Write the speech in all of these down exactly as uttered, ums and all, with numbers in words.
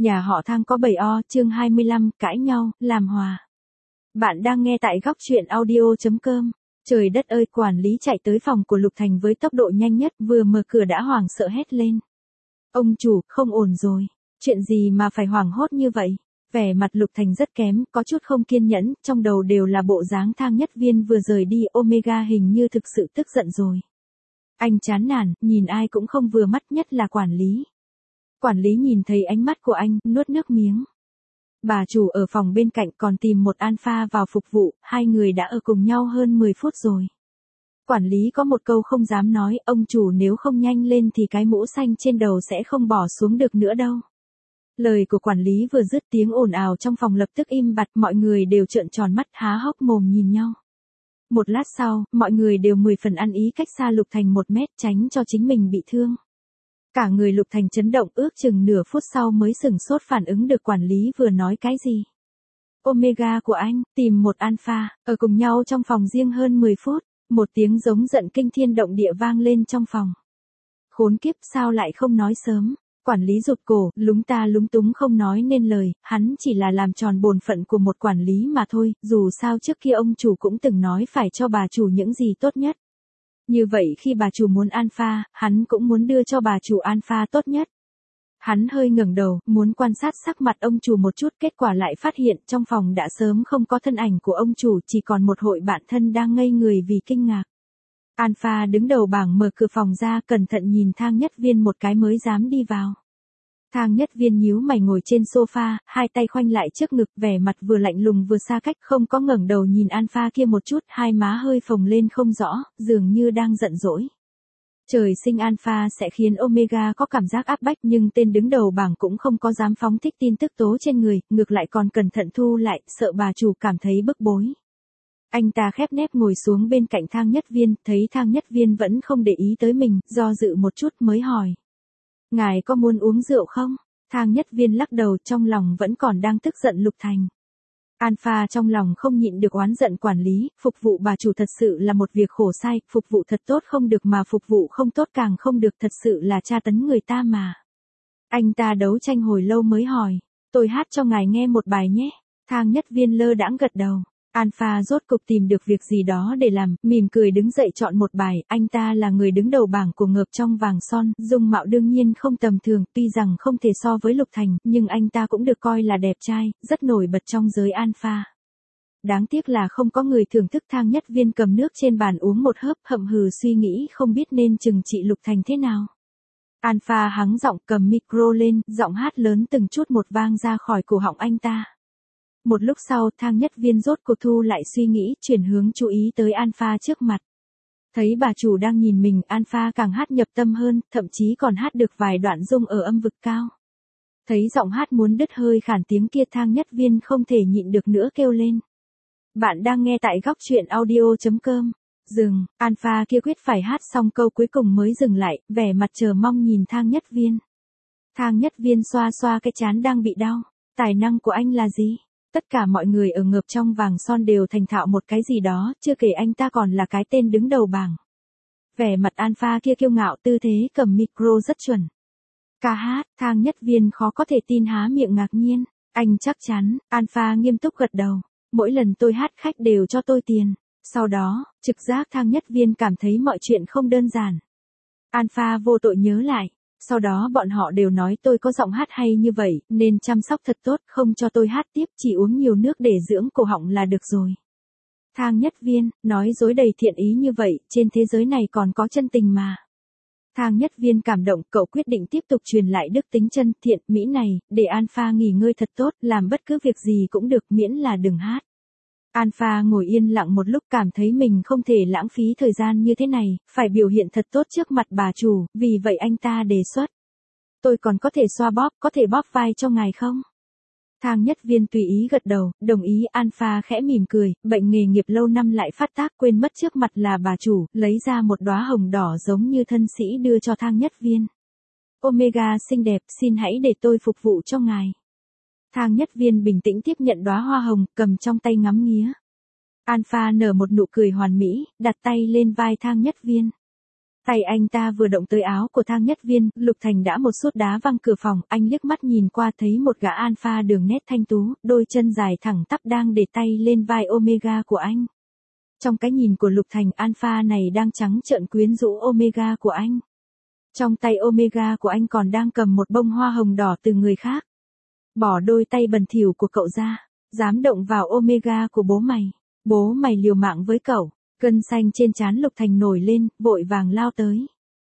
Nhà họ Thang có bảy o, chương hai mươi lăm, cãi nhau, làm hòa. Bạn đang nghe tại góc truyện audio chấm com. Trời đất ơi, quản lý chạy tới phòng của Lục Thành với tốc độ nhanh nhất, vừa mở cửa đã hoảng sợ hét lên. Ông chủ, không ổn rồi. Chuyện gì mà phải hoảng hốt như vậy? Vẻ mặt Lục Thành rất kém, có chút không kiên nhẫn, trong đầu đều là bộ dáng Thang Nhất Viên vừa rời đi, Omega hình như thực sự tức giận rồi. Anh chán nản, nhìn ai cũng không vừa mắt, nhất là quản lý. Quản lý nhìn thấy ánh mắt của anh, nuốt nước miếng. Bà chủ ở phòng bên cạnh còn tìm một alpha vào phục vụ, hai người đã ở cùng nhau hơn mười phút rồi. Quản lý có một câu không dám nói, ông chủ nếu không nhanh lên thì cái mũ xanh trên đầu sẽ không bỏ xuống được nữa đâu. Lời của quản lý vừa dứt, tiếng ồn ào trong phòng lập tức im bặt, mọi người đều trợn tròn mắt há hốc mồm nhìn nhau. Một lát sau, mọi người đều mười phần ăn ý cách xa Lục Thành một mét tránh cho chính mình bị thương. Cả người Lục Thành chấn động, ước chừng nửa phút sau mới sửng sốt phản ứng được quản lý vừa nói cái gì. Omega của anh, tìm một alpha, ở cùng nhau trong phòng riêng hơn mười phút, một tiếng giống giận kinh thiên động địa vang lên trong phòng. Khốn kiếp, sao lại không nói sớm? Quản lý rụt cổ, lúng ta lúng túng không nói nên lời, hắn chỉ là làm tròn bổn phận của một quản lý mà thôi, dù sao trước kia ông chủ cũng từng nói phải cho bà chủ những gì tốt nhất. Như vậy khi bà chủ muốn alpha, hắn cũng muốn đưa cho bà chủ alpha tốt nhất. Hắn hơi ngẩng đầu, muốn quan sát sắc mặt ông chủ một chút, kết quả lại phát hiện trong phòng đã sớm không có thân ảnh của ông chủ, chỉ còn một hội bạn thân đang ngây người vì kinh ngạc. Alpha đứng đầu bảng mở cửa phòng ra, cẩn thận nhìn Thang Nhất Viên một cái mới dám đi vào. Thang Nhất Viên nhíu mày ngồi trên sofa, hai tay khoanh lại trước ngực, vẻ mặt vừa lạnh lùng vừa xa cách, không có ngẩng đầu nhìn Alpha kia một chút, hai má hơi phồng lên không rõ, dường như đang giận dỗi. Trời sinh Alpha sẽ khiến Omega có cảm giác áp bách, nhưng tên đứng đầu bảng cũng không có dám phóng thích tin tức tố trên người, ngược lại còn cẩn thận thu lại, sợ bà chủ cảm thấy bức bối. Anh ta khép nép ngồi xuống bên cạnh Thang Nhất Viên, thấy Thang Nhất Viên vẫn không để ý tới mình, do dự một chút mới hỏi. Ngài có muốn uống rượu không? Thang Nhất Viên lắc đầu, trong lòng vẫn còn đang tức giận Lục Thành. Alpha trong lòng không nhịn được oán giận quản lý, phục vụ bà chủ thật sự là một việc khổ sai, phục vụ thật tốt không được mà phục vụ không tốt càng không được, thật sự là tra tấn người ta mà. Anh ta đấu tranh hồi lâu mới hỏi, tôi hát cho ngài nghe một bài nhé. Thang Nhất Viên lơ đãng gật đầu. Alpha rốt cục tìm được việc gì đó để làm, mỉm cười đứng dậy chọn một bài, anh ta là người đứng đầu bảng của ngợp trong vàng son, dung mạo đương nhiên không tầm thường, tuy rằng không thể so với Lục Thành, nhưng anh ta cũng được coi là đẹp trai, rất nổi bật trong giới Alpha. Đáng tiếc là không có người thưởng thức. Thang Nhất Viên cầm nước trên bàn uống một hớp, hậm hừ suy nghĩ không biết nên trừng trị Lục Thành thế nào. Alpha hắng giọng cầm micro lên, giọng hát lớn từng chút một vang ra khỏi cổ họng anh ta. Một lúc sau, Thang Nhất Viên rốt cuộc thu lại suy nghĩ, chuyển hướng chú ý tới Alpha trước mặt. Thấy bà chủ đang nhìn mình, Alpha càng hát nhập tâm hơn, thậm chí còn hát được vài đoạn rung ở âm vực cao. Thấy giọng hát muốn đứt hơi khản tiếng kia, Thang Nhất Viên không thể nhịn được nữa kêu lên. Bạn đang nghe tại góc truyện audio chấm com. Dừng, Alpha kia quyết phải hát xong câu cuối cùng mới dừng lại, vẻ mặt chờ mong nhìn Thang Nhất Viên. Thang Nhất Viên xoa xoa cái trán đang bị đau. Tài năng của anh là gì? Tất cả mọi người ở ngợp trong vàng son đều thành thạo một cái gì đó, chưa kể anh ta còn là cái tên đứng đầu bảng. Vẻ mặt Alpha kia kiêu ngạo, tư thế cầm micro rất chuẩn. Ca hát, Thang Nhất Viên khó có thể tin há miệng ngạc nhiên. Anh chắc chắn, Alpha nghiêm túc gật đầu. Mỗi lần tôi hát khách đều cho tôi tiền. Sau đó, trực giác Thang Nhất Viên cảm thấy mọi chuyện không đơn giản. Alpha vô tội nhớ lại. Sau đó bọn họ đều nói tôi có giọng hát hay như vậy, nên chăm sóc thật tốt, không cho tôi hát tiếp, chỉ uống nhiều nước để dưỡng cổ họng là được rồi. Thang Nhất Viên, nói dối đầy thiện ý như vậy, trên thế giới này còn có chân tình mà. Thang Nhất Viên cảm động, cậu quyết định tiếp tục truyền lại đức tính chân thiện mỹ này, để Alpha nghỉ ngơi thật tốt, làm bất cứ việc gì cũng được miễn là đừng hát. Alpha ngồi yên lặng một lúc, cảm thấy mình không thể lãng phí thời gian như thế này, phải biểu hiện thật tốt trước mặt bà chủ, vì vậy anh ta đề xuất. Tôi còn có thể xoa bóp, có thể bóp vai cho ngài không? Thang Nhất Viên tùy ý gật đầu, đồng ý. Alpha khẽ mỉm cười, bệnh nghề nghiệp lâu năm lại phát tác, quên mất trước mặt là bà chủ, lấy ra một đóa hồng đỏ giống như thân sĩ đưa cho Thang Nhất Viên. Omega xinh đẹp, xin hãy để tôi phục vụ cho ngài. Thang Nhất Viên bình tĩnh tiếp nhận đóa hoa hồng, cầm trong tay ngắm nghía. Alpha nở một nụ cười hoàn mỹ, đặt tay lên vai Thang Nhất Viên. Tay anh ta vừa động tới áo của Thang Nhất Viên, Lục Thành đã một sút đá văng cửa phòng, anh liếc mắt nhìn qua thấy một gã alpha đường nét thanh tú, đôi chân dài thẳng tắp đang để tay lên vai Omega của anh. Trong cái nhìn của Lục Thành, alpha này đang trắng trợn quyến rũ Omega của anh. Trong tay Omega của anh còn đang cầm một bông hoa hồng đỏ từ người khác. Bỏ đôi tay bẩn thỉu của cậu ra, dám động vào Omega của bố mày. Bố mày liều mạng với cậu. Gân xanh trên trán Lục Thành nổi lên, vội vàng lao tới.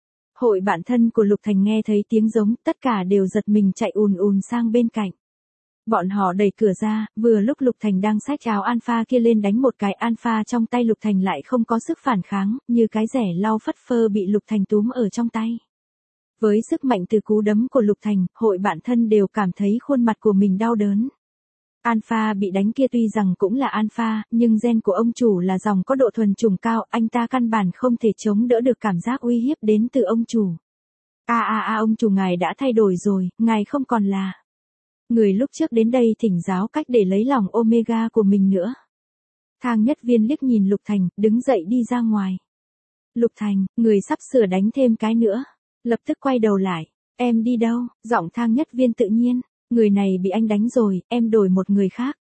Hội bạn thân của Lục Thành nghe thấy tiếng giống, tất cả đều giật mình chạy ùn ùn sang bên cạnh. Bọn họ đẩy cửa ra, vừa lúc Lục Thành đang xách áo alpha kia lên đánh một cái, alpha trong tay Lục Thành lại không có sức phản kháng, như cái rẻ lau phất phơ bị Lục Thành túm ở trong tay. Với sức mạnh từ cú đấm của Lục Thành, hội bạn thân đều cảm thấy khuôn mặt của mình đau đớn. Alpha bị đánh kia tuy rằng cũng là alpha, nhưng gen của ông chủ là dòng có độ thuần chủng cao, anh ta căn bản không thể chống đỡ được cảm giác uy hiếp đến từ ông chủ. A a a ông chủ ngài đã thay đổi rồi, ngài không còn là người lúc trước đến đây thỉnh giáo cách để lấy lòng Omega của mình nữa. Thang Nhất Viên liếc nhìn Lục Thành, đứng dậy đi ra ngoài. Lục Thành, người sắp sửa đánh thêm cái nữa. Lập tức quay đầu lại. Em đi đâu? Giọng Thang Nhất Viên tự nhiên. Người này bị anh đánh rồi, em đổi một người khác.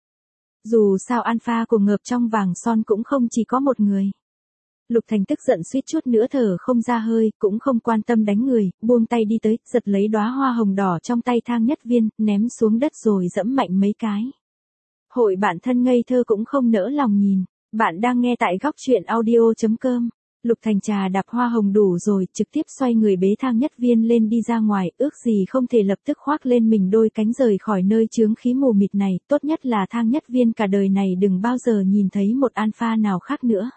Dù sao alpha của ngợp trong vàng son cũng không chỉ có một người. Lục Thành tức giận suýt chút nữa thở không ra hơi, cũng không quan tâm đánh người, buông tay đi tới, giật lấy đóa hoa hồng đỏ trong tay Thang Nhất Viên, ném xuống đất rồi dẫm mạnh mấy cái. Hội bạn thân ngây thơ cũng không nỡ lòng nhìn. Bạn đang nghe tại góc truyện audio chấm com. Lục Thành trà đạp hoa hồng đủ rồi, trực tiếp xoay người bế Thang Nhất Viên lên đi ra ngoài, ước gì không thể lập tức khoác lên mình đôi cánh rời khỏi nơi chướng khí mù mịt này, tốt nhất là Thang Nhất Viên cả đời này đừng bao giờ nhìn thấy một alpha nào khác nữa.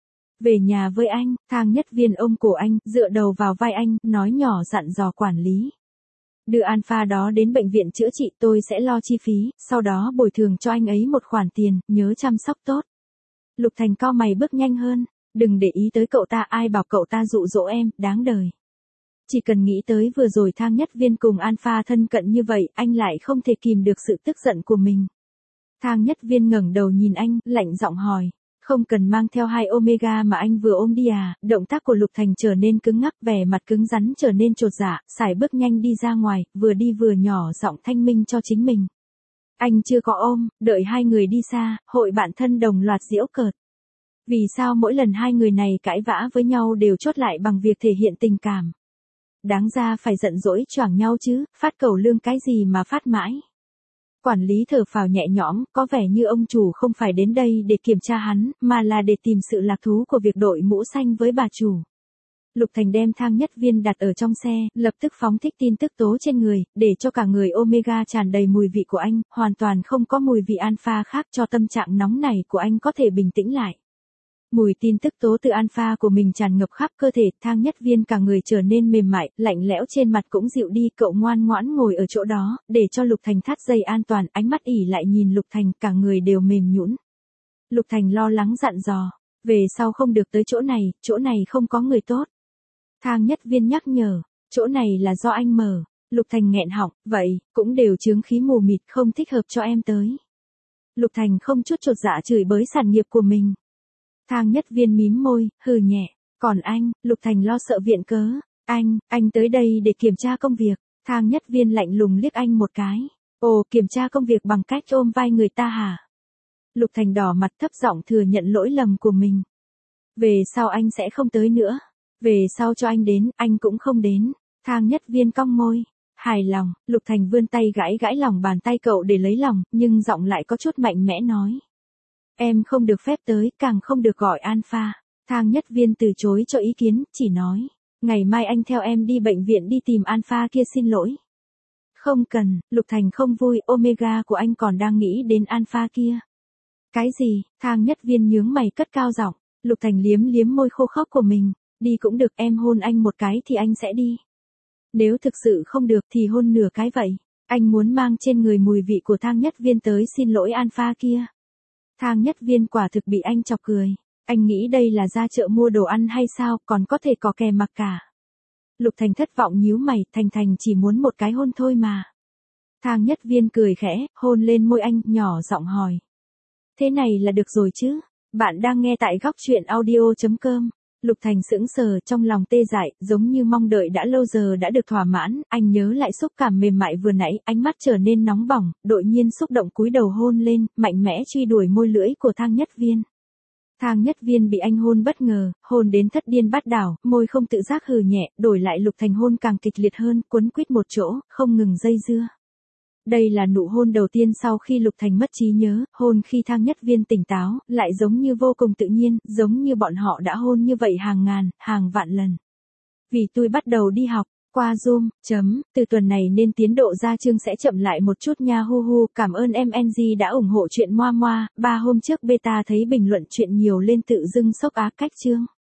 Về nhà với anh, Thang Nhất Viên ôm cổ anh, dựa đầu vào vai anh, nói nhỏ dặn dò quản lý. Đưa alpha đó đến bệnh viện chữa trị, tôi sẽ lo chi phí, sau đó bồi thường cho anh ấy một khoản tiền, nhớ chăm sóc tốt. Lục Thành cau mày bước nhanh hơn. Đừng để ý tới cậu ta, ai bảo cậu ta dụ dỗ em, đáng đời. Chỉ cần nghĩ tới vừa rồi Thang Nhất Viên cùng alpha thân cận như vậy, anh lại không thể kìm được sự tức giận của mình. Thang Nhất Viên ngẩng đầu nhìn anh, lạnh giọng hỏi. Không cần mang theo hai Omega mà anh vừa ôm đi à? Động tác của Lục Thành trở nên cứng ngắc, vẻ mặt cứng rắn trở nên chột dạ, sải bước nhanh đi ra ngoài, vừa đi vừa nhỏ giọng thanh minh cho chính mình. Anh chưa có ôm, đợi hai người đi xa, hội bạn thân đồng loạt giễu cợt. Vì sao mỗi lần hai người này cãi vã với nhau đều chốt lại bằng việc thể hiện tình cảm? Đáng ra phải giận dỗi choảng nhau chứ, phát cầu lương cái gì mà phát mãi. Quản lý thở phào nhẹ nhõm, có vẻ như ông chủ không phải đến đây để kiểm tra hắn, mà là để tìm sự lạc thú của việc đội mũ xanh với bà chủ. Lục Thành đem Thang Nhất Viên đặt ở trong xe, lập tức phóng thích tin tức tố trên người, để cho cả người Omega tràn đầy mùi vị của anh, hoàn toàn không có mùi vị alpha khác, cho tâm trạng nóng này của anh có thể bình tĩnh lại. Mùi tin tức tố từ alpha của mình tràn ngập khắp cơ thể, Thang Nhất Viên cả người trở nên mềm mại, lạnh lẽo trên mặt cũng dịu đi, cậu ngoan ngoãn ngồi ở chỗ đó, để cho Lục Thành thắt dây an toàn, ánh mắt ỉ lại nhìn Lục Thành, cả người đều mềm nhũn. Lục Thành lo lắng dặn dò, về sau không được tới chỗ này, chỗ này không có người tốt. Thang Nhất Viên nhắc nhở, chỗ này là do anh mở. Lục Thành nghẹn họng, vậy, cũng đều chướng khí mù mịt, không thích hợp cho em tới. Lục Thành không chút chột dạ chửi bới sản nghiệp của mình. Thang Nhất Viên mím môi, hừ nhẹ, còn anh, Lục Thành lo sợ viện cớ, anh, anh tới đây để kiểm tra công việc. Thang Nhất Viên lạnh lùng liếc anh một cái. Ồ, kiểm tra công việc bằng cách ôm vai người ta hả? Lục Thành đỏ mặt thấp giọng thừa nhận lỗi lầm của mình. Về sau anh sẽ không tới nữa. Về sau cho anh đến, anh cũng không đến. Thang Nhất Viên cong môi. Hài lòng, Lục Thành vươn tay gãi gãi lòng bàn tay cậu để lấy lòng, nhưng giọng lại có chút mạnh mẽ nói. Em không được phép tới, càng không được gọi alpha. Thang Nhất Viên từ chối cho ý kiến, chỉ nói. Ngày mai anh theo em đi bệnh viện đi tìm alpha kia xin lỗi. Không cần, Lục Thành không vui, Omega của anh còn đang nghĩ đến alpha kia. Cái gì? Thang Nhất Viên nhướng mày cất cao giọng. Lục Thành liếm liếm môi khô khốc của mình. Đi cũng được, em hôn anh một cái thì anh sẽ đi. Nếu thực sự không được thì hôn nửa cái vậy. Anh muốn mang trên người mùi vị của Thang Nhất Viên tới xin lỗi alpha kia. Thang Nhất Viên quả thực bị anh chọc cười. Anh nghĩ đây là ra chợ mua đồ ăn hay sao, còn có thể có kè mặc cả. Lục Thành thất vọng nhíu mày, Thành Thành chỉ muốn một cái hôn thôi mà. Thang Nhất Viên cười khẽ, hôn lên môi anh, nhỏ giọng hỏi. Thế này là được rồi chứ? Bạn đang nghe tại góc truyện audio chấm com. Lục Thành sững sờ, trong lòng tê dại, giống như mong đợi đã lâu giờ đã được thỏa mãn, anh nhớ lại xúc cảm mềm mại vừa nãy, ánh mắt trở nên nóng bỏng, đột nhiên xúc động cúi đầu hôn lên, mạnh mẽ truy đuổi môi lưỡi của Thang Nhất Viên. Thang Nhất Viên bị anh hôn bất ngờ, hôn đến thất điên bát đảo, môi không tự giác hừ nhẹ, đổi lại Lục Thành hôn càng kịch liệt hơn, quấn quýt một chỗ, không ngừng dây dưa. Đây là nụ hôn đầu tiên sau khi Lục Thành mất trí nhớ, hôn khi Thang Nhất Viên tỉnh táo, lại giống như vô cùng tự nhiên, giống như bọn họ đã hôn như vậy hàng ngàn, hàng vạn lần. Vì tôi bắt đầu đi học, qua Zoom, chấm, từ tuần này nên tiến độ ra chương sẽ chậm lại một chút nha hu hu, cảm ơn em en giê đã ủng hộ chuyện Moa Moa, ba hôm trước beta thấy bình luận chuyện nhiều lên tự dưng sốc á cách chương.